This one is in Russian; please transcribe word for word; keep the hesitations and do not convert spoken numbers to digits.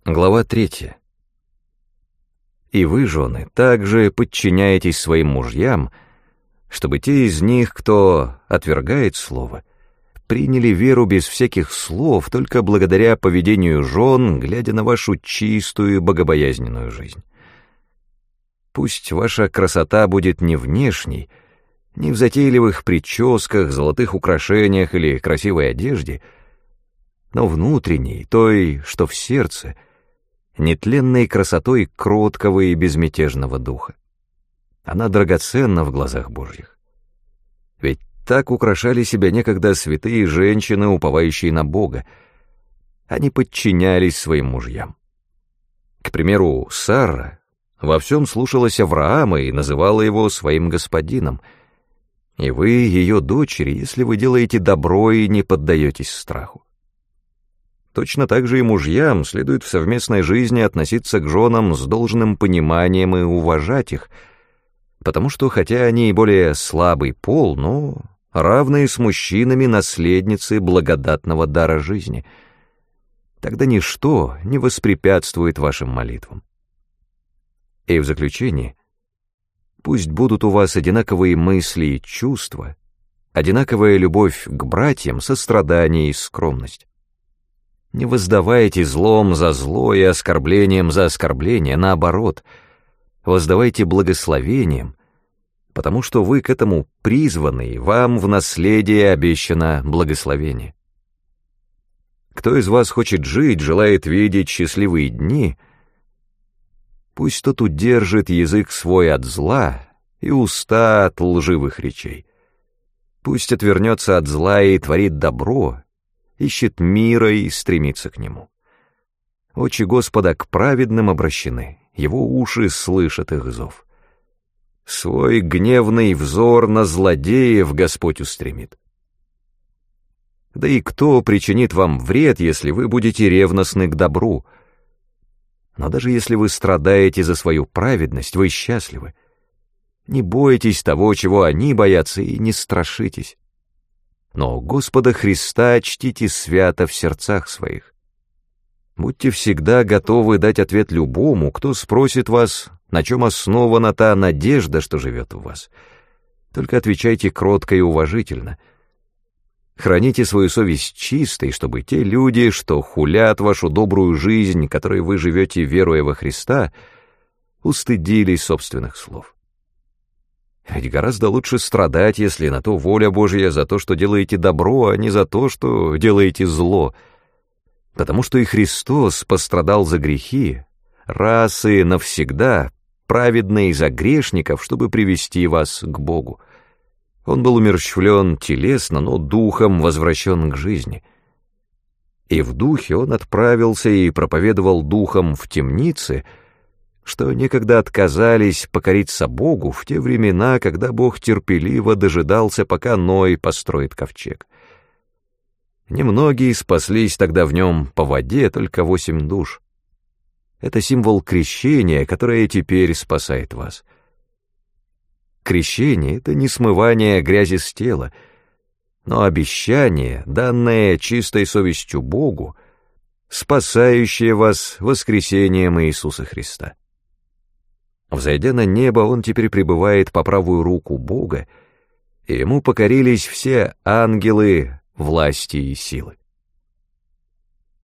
Глава третья. «И вы, жены, также подчиняетесь своим мужьям, чтобы те из них, кто отвергает слово, приняли веру без всяких слов, только благодаря поведению жен, глядя на вашу чистую, богобоязненную жизнь. Пусть ваша красота будет не внешней, не в затейливых прическах, золотых украшениях или красивой одежде, но внутренней, той, что в сердце, нетленной красотой кроткого и безмятежного духа. Она драгоценна в глазах Божьих. Ведь так украшали себя некогда святые женщины, уповающие на Бога. Они подчинялись своим мужьям. К примеру, Сара во всем слушалась Авраама и называла его своим господином. И вы, ее дочери, если вы делаете добро и не поддаетесь страху. Точно так же и мужьям следует в совместной жизни относиться к женам с должным пониманием и уважать их, потому что, хотя они и более слабый пол, но равные с мужчинами наследницы благодатного дара жизни, тогда ничто не воспрепятствует вашим молитвам. И в заключение, пусть будут у вас одинаковые мысли и чувства, одинаковая любовь к братьям, сострадание и скромность. Не воздавайте злом за зло и оскорблением за оскорбление, наоборот, воздавайте благословением, потому что вы к этому призваны, и вам в наследие обещано благословение. Кто из вас хочет жить, желает видеть счастливые дни, пусть тот удержит язык свой от зла и уста от лживых речей. Пусть отвернется от зла и творит добро, ищет мира и стремится к нему. Очи Господа к праведным обращены, его уши слышат их зов. Свой гневный взор на злодеев Господь устремит. Да и кто причинит вам вред, если вы будете ревностны к добру? Но даже если вы страдаете за свою праведность, вы счастливы. Не бойтесь того, чего они боятся, и не страшитесь. Но Господа Христа чтите свято в сердцах своих. Будьте всегда готовы дать ответ любому, кто спросит вас, на чем основана та надежда, что живет в вас. Только отвечайте кротко и уважительно. Храните свою совесть чистой, чтобы те люди, что хулят вашу добрую жизнь, которой вы живете, веруя во Христа, устыдились собственных слов. Ведь гораздо лучше страдать, если на то воля Божья, за то, что делаете добро, а не за то, что делаете зло. Потому что и Христос пострадал за грехи, раз и навсегда, праведно и за грешников, чтобы привести вас к Богу. Он был умерщвлен телесно, но духом возвращен к жизни. И в духе он отправился и проповедовал духом в темнице, что некогда отказались покориться Богу в те времена, когда Бог терпеливо дожидался, пока Ной построит ковчег. Немногие спаслись тогда в нем по воде, только восемь душ. Это символ крещения, которое теперь спасает вас. Крещение — это не смывание грязи с тела, но обещание, данное чистой совестью Богу, спасающее вас воскресением Иисуса Христа. Взойдя на небо, он теперь пребывает по правую руку Бога, и ему покорились все ангелы, власти и силы.